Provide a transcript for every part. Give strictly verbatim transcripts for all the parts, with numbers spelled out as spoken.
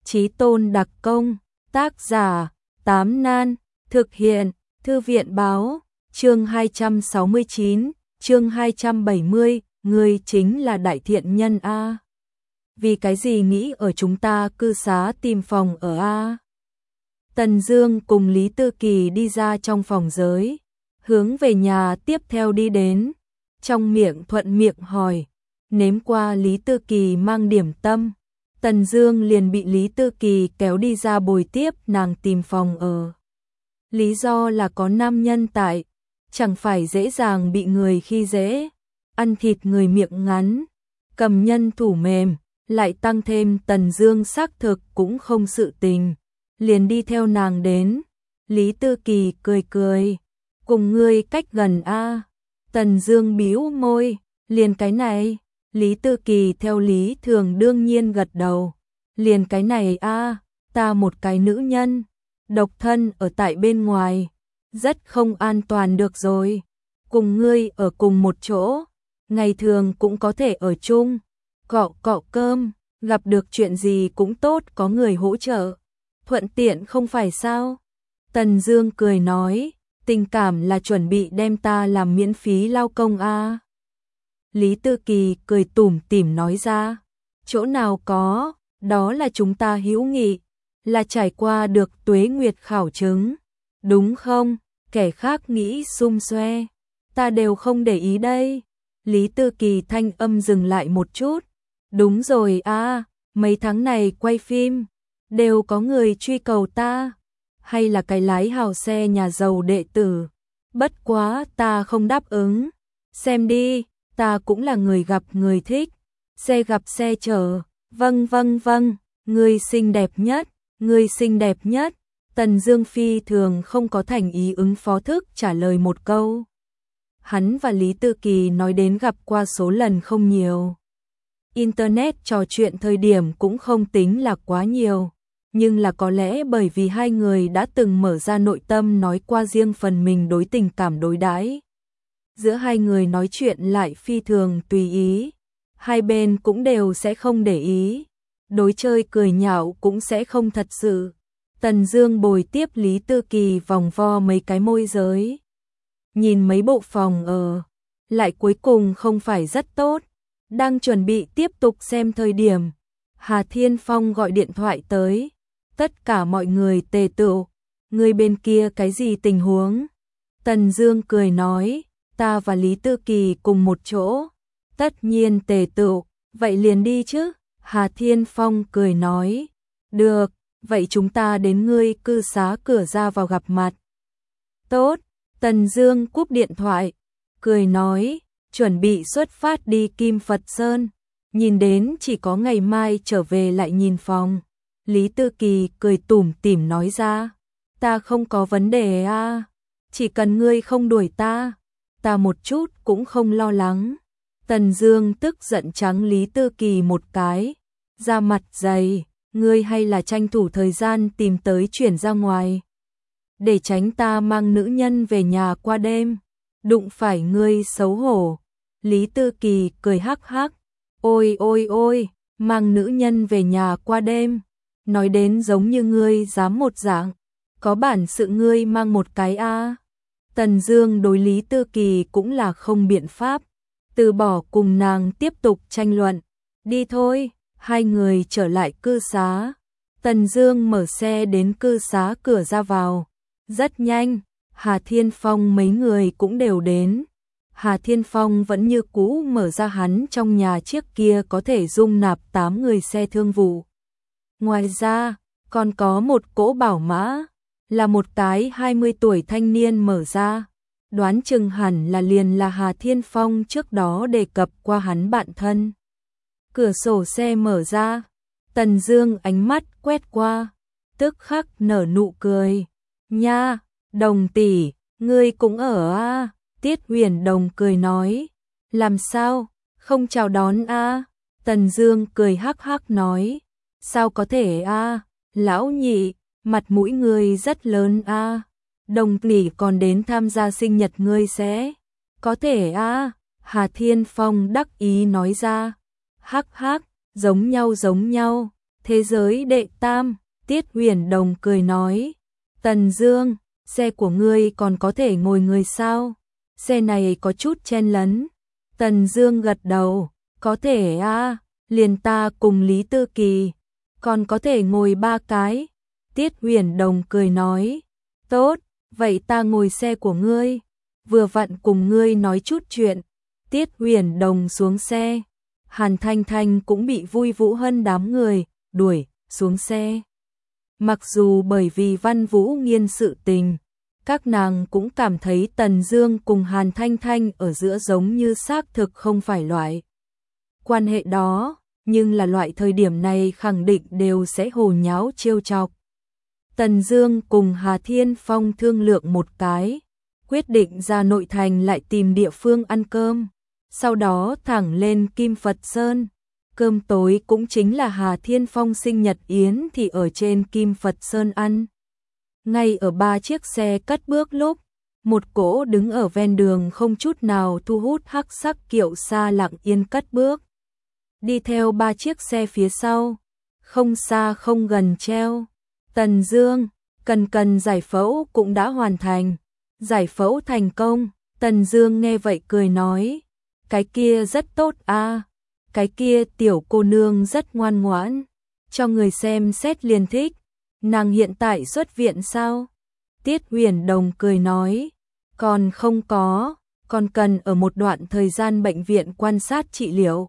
Chí tôn đặc công, tác giả, Tám Nan, thực hiện, Thư viện báo, chương hai trăm sáu mươi chín, chương hai trăm bảy mươi, ngươi chính là đại thiện nhân a. Vì cái gì nghĩ ở chúng ta cư xá tìm phòng ở a? Tần Dương cùng Lý Tư Kỳ đi ra trong phòng giới, hướng về nhà tiếp theo đi đến, trong miệng thuận miệng hỏi, nếm qua Lý Tư Kỳ mang điểm tâm, Tần Dương liền bị Lý Tư Kỳ kéo đi ra bồi tiếp nàng tìm phòng ở. Lý do là có nam nhân tại, chẳng phải dễ dàng bị người khi dễ, ăn thịt người miệng ngắn, cầm nhân thủ mềm, lại tăng thêm Tần Dương xác thực cũng không sự tình, liền đi theo nàng đến. Lý Tư Kỳ cười cười, cùng ngươi cách gần a. Tần Dương bĩu môi, liền cái này. Lý Tư Kỳ theo lý thường đương nhiên gật đầu, liền cái này a, ta một cái nữ nhân, độc thân ở tại bên ngoài, rất không an toàn được rồi, cùng ngươi ở cùng một chỗ, ngày thường cũng có thể ở chung, cọ cọ cơm, gặp được chuyện gì cũng tốt có người hỗ trợ, thuận tiện không phải sao? Tần Dương cười nói, tình cảm là chuẩn bị đem ta làm miễn phí lao công a. Lý Tư Kỳ cười tủm tỉm nói ra, chỗ nào có, đó là chúng ta hữu nghị, là trải qua được tuế nguyệt khảo chứng, đúng không? Kẻ khác nghĩ xum xoe, ta đều không để ý đây. Lý Tư Kỳ thanh âm dừng lại một chút, đúng rồi a, mấy tháng này quay phim, đều có người truy cầu ta, hay là cái lái hào xe nhà giàu đệ tử, bất quá ta không đáp ứng, xem đi. Ta cũng là người gặp người thích, xe gặp xe chở, vâng vâng vâng, ngươi xinh đẹp nhất, ngươi xinh đẹp nhất. Tần Dương phi thường không có thành ý ứng phó thức trả lời một câu. Hắn và Lý Tư Kỳ nói đến gặp qua số lần không nhiều. Internet trò chuyện thời điểm cũng không tính là quá nhiều, nhưng là có lẽ bởi vì hai người đã từng mở ra nội tâm nói qua riêng phần mình đối tình cảm đối đãi. Giữa hai người nói chuyện lại phi thường tùy ý, hai bên cũng đều sẽ không để ý, đối chơi cười nhạo cũng sẽ không thật sự. Tần Dương bồi tiếp Lý Tư Kỳ vòng vo mấy cái môi giới, nhìn mấy bộ phòng ở, lại cuối cùng không phải rất tốt, đang chuẩn bị tiếp tục xem thời điểm, Hà Thiên Phong gọi điện thoại tới, tất cả mọi người tề tựu, người bên kia cái gì tình huống? Tần Dương cười nói, ta và Lý Tư Kỳ cùng một chỗ, tất nhiên tề tựu, vậy liền đi chứ. Hà Thiên Phong cười nói, được, vậy chúng ta đến ngươi cư xá cửa ra vào gặp mặt. Tốt, Tần Dương cúp điện thoại, cười nói, chuẩn bị xuất phát đi Kim Phật Sơn, nhìn đến chỉ có ngày mai trở về lại nhìn phòng. Lý Tư Kỳ cười tủm tỉm nói ra, ta không có vấn đề a, chỉ cần ngươi không đuổi ta. Ta một chút cũng không lo lắng. Tần Dương tức giận trắng Lý Tư Kỳ một cái, ra mặt dày, ngươi hay là tranh thủ thời gian tìm tới chuyển ra ngoài, để tránh ta mang nữ nhân về nhà qua đêm, đụng phải ngươi xấu hổ. Lý Tư Kỳ cười hắc hắc, ôi ôi ôi, mang nữ nhân về nhà qua đêm, nói đến giống như ngươi dám một dạng, có bản sự ngươi mang một cái a. Tần Dương đối Lý Tư Kỳ cũng là không biện pháp, từ bỏ cùng nàng tiếp tục tranh luận. Đi thôi, hai người trở lại cư xá. Tần Dương mở xe đến cư xá cửa ra vào. Rất nhanh, Hà Thiên Phong mấy người cũng đều đến. Hà Thiên Phong vẫn như cũ mở ra hắn trong nhà chiếc kia có thể dung nạp tám người xe thương vụ. Ngoài ra, còn có một cỗ bảo mã, là một cái hai mươi tuổi thanh niên mở ra, đoán chừng hẳn là liền là Hà Thiên Phong trước đó đề cập qua hắn bạn thân. Cửa sổ xe mở ra, Tần Dương ánh mắt quét qua, tức khắc nở nụ cười. Nha, Đồng tỷ, ngươi cũng ở a? Tiết Huyền Đồng cười nói, làm sao, không chào đón a? Tần Dương cười hắc hắc nói, sao có thể a, lão nhị, mặt mũi ngươi rất lớn a, Đồng tỷ còn đến tham gia sinh nhật ngươi sẽ, có thể a? Hà Thiên Phong đắc ý nói ra, hắc hắc, giống nhau giống nhau. Thế giới đệ tam, Tiết Huyền Đồng cười nói. Tần Dương, xe của ngươi còn có thể ngồi người sao? Xe này có chút chen lấn. Tần Dương gật đầu, có thể a, liền ta cùng Lý Tư Kỳ, còn có thể ngồi ba cái. Tiết Huyền Đồng cười nói, tốt, vậy ta ngồi xe của ngươi, vừa vặn cùng ngươi nói chút chuyện. Tiết Huyền Đồng xuống xe, Hàn Thanh Thanh cũng bị Vui Vũ Hân đám người đuổi xuống xe. Mặc dù bởi vì Văn Vũ Nghiên sự tình, các nàng cũng cảm thấy Tần Dương cùng Hàn Thanh Thanh ở giữa giống như xác thực không phải loại quan hệ đó, nhưng là loại thời điểm này khẳng định đều sẽ hồ nháo trêu chọc. Tần Dương cùng Hà Thiên Phong thương lượng một cái, quyết định ra nội thành lại tìm địa phương ăn cơm, sau đó thẳng lên Kim Phật Sơn. Cơm tối cũng chính là Hà Thiên Phong sinh nhật yến thì ở trên Kim Phật Sơn ăn. Ngay ở ba chiếc xe cất bước lúc, một cỗ đứng ở ven đường không chút nào thu hút hắc sắc kiệu xa lặng yên cất bước. Đi theo ba chiếc xe phía sau, không xa không gần treo. Tần Dương, cần cần giải phẫu cũng đã hoàn thành. Giải phẫu thành công, Tần Dương nghe vậy cười nói, cái kia rất tốt a, cái kia tiểu cô nương rất ngoan ngoãn, cho người xem xét liền thích. Nàng hiện tại xuất viện sao? Tiết Huyền Đồng cười nói, còn không có, còn cần ở một đoạn thời gian bệnh viện quan sát trị liệu.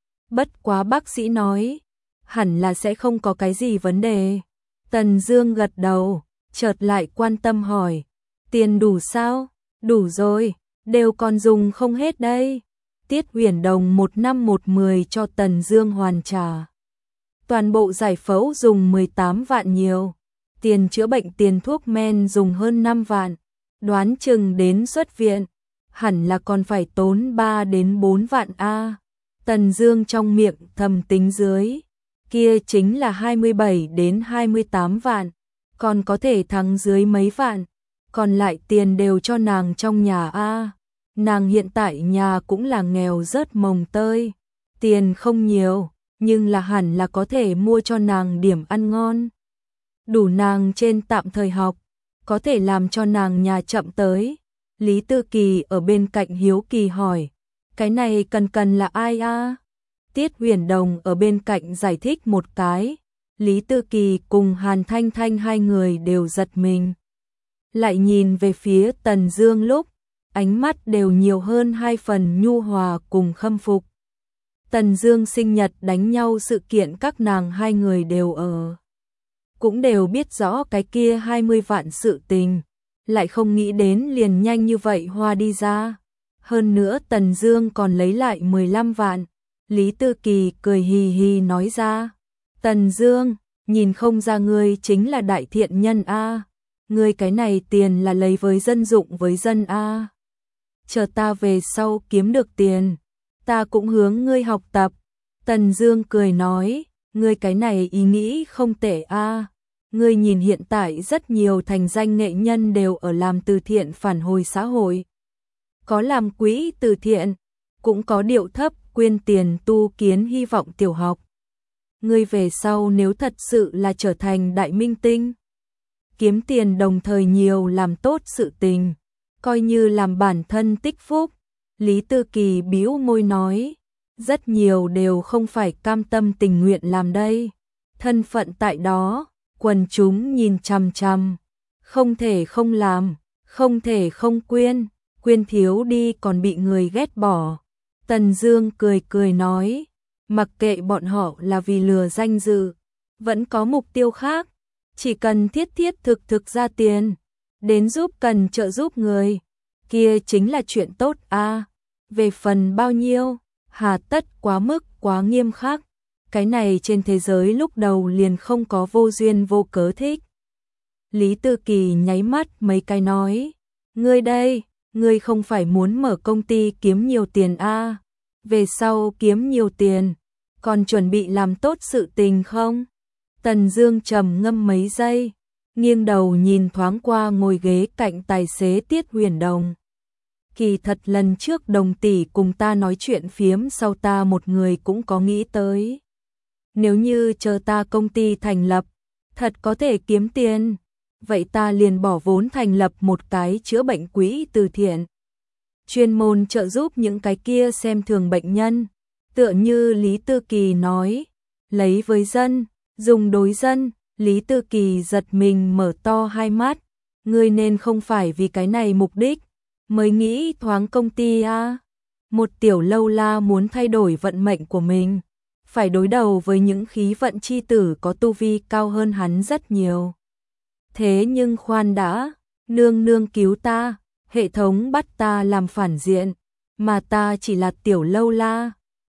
Bất quá bác sĩ nói, hẳn là sẽ không có cái gì vấn đề. Tần Dương gật đầu, chợt lại quan tâm hỏi, tiền đủ sao? Đủ rồi, đều còn dùng không hết đây. Tiết Huyền Đồng một năm một mười cho Tần Dương hoàn trả. Toàn bộ giải phẫu dùng mười tám vạn nhiều, tiền chữa bệnh tiền thuốc men dùng hơn năm vạn, đoán chừng đến xuất viện, hẳn là còn phải tốn ba đến bốn vạn a. Tần Dương trong miệng thầm tính dưới, kia chính là hai mươi bảy đến hai mươi tám vạn, còn có thể thắng dưới mấy vạn, còn lại tiền đều cho nàng trong nhà a. Nàng hiện tại nhà cũng là nghèo rớt mồng tơi, tiền không nhiều, nhưng là hẳn là có thể mua cho nàng điểm ăn ngon. Đủ nàng trên tạm thời học, có thể làm cho nàng nhà chậm tới. Lý Tư Kỳ ở bên cạnh hiếu kỳ hỏi, cái này cần cần là ai a? Tiết Huyền Đồng ở bên cạnh giải thích một cái. Lý Tư Kỳ cùng Hàn Thanh Thanh hai người đều giật mình. Lại nhìn về phía Tần Dương lúc, ánh mắt đều nhiều hơn hai phần nhu hòa cùng khâm phục. Tần Dương sinh nhật đánh nhau sự kiện các nàng hai người đều ở. Cũng đều biết rõ cái kia hai mươi vạn sự tình, lại không nghĩ đến liền nhanh như vậy hoa đi ra. Hơn nữa Tần Dương còn lấy lại mười lăm vạn. Lý Tư Kỳ cười hì hì nói ra, Tần Dương, nhìn không ra ngươi chính là đại thiện nhân a. Ngươi cái này tiền là lấy với dân dụng với dân a. Chờ ta về sau kiếm được tiền, ta cũng hướng ngươi học tập. Tần Dương cười nói, ngươi cái này ý nghĩ không tệ a. Ngươi nhìn hiện tại rất nhiều thành danh nghệ nhân đều ở làm từ thiện phản hồi xã hội. Có làm quỹ từ thiện, cũng có điệu thấp quyên tiền tu kiến hy vọng tiểu học. Ngươi về sau nếu thật sự là trở thành đại minh tinh, kiếm tiền đồng thời nhiều làm tốt sự tình, coi như làm bản thân tích phúc. Lý Tư Kỳ bĩu môi nói, rất nhiều đều không phải cam tâm tình nguyện làm đây. Thân phận tại đó, quần chúng nhìn chằm chằm, không thể không làm, không thể không quyên, quyên thiếu đi còn bị người ghét bỏ. Tần Dương cười cười nói, mặc kệ bọn họ là vì lừa danh dự, vẫn có mục tiêu khác, chỉ cần thiết thiết thực thực ra tiền, đến giúp cần trợ giúp người, kia chính là chuyện tốt a. Về phần bao nhiêu, hà tất quá mức quá nghiêm khắc, cái này trên thế giới lúc đầu liền không có vô duyên vô cớ thích. Lý Tư Kỳ nháy mắt mấy cái nói, ngươi đây, ngươi không phải muốn mở công ty kiếm nhiều tiền a? Về sau kiếm nhiều tiền, còn chuẩn bị làm tốt sự tình không? Tần Dương trầm ngâm mấy giây, nghiêng đầu nhìn thoáng qua ngồi ghế cạnh tài xế Tiết Huyền Đồng. Kỳ thật lần trước Đồng tỷ cùng ta nói chuyện phiếm sau ta một người cũng có nghĩ tới. Nếu như chờ ta công ty thành lập, thật có thể kiếm tiền, vậy ta liền bỏ vốn thành lập một cái chữa bệnh quỹ từ thiện. Chuyên môn trợ giúp những cái kia xem thường bệnh nhân, tựa như Lý Tư Kỳ nói, lấy với dân, dùng đối dân. Lý Tư Kỳ giật mình mở to hai mắt, ngươi nên không phải vì cái này mục đích mới nghĩ thoáng công ty à? Một tiểu lâu la muốn thay đổi vận mệnh của mình, phải đối đầu với những khí vận chi tử có tu vi cao hơn hắn rất nhiều. Thế nhưng khoan đã, nương nương cứu ta, hệ thống bắt ta làm phản diện, mà ta chỉ là tiểu lâu la,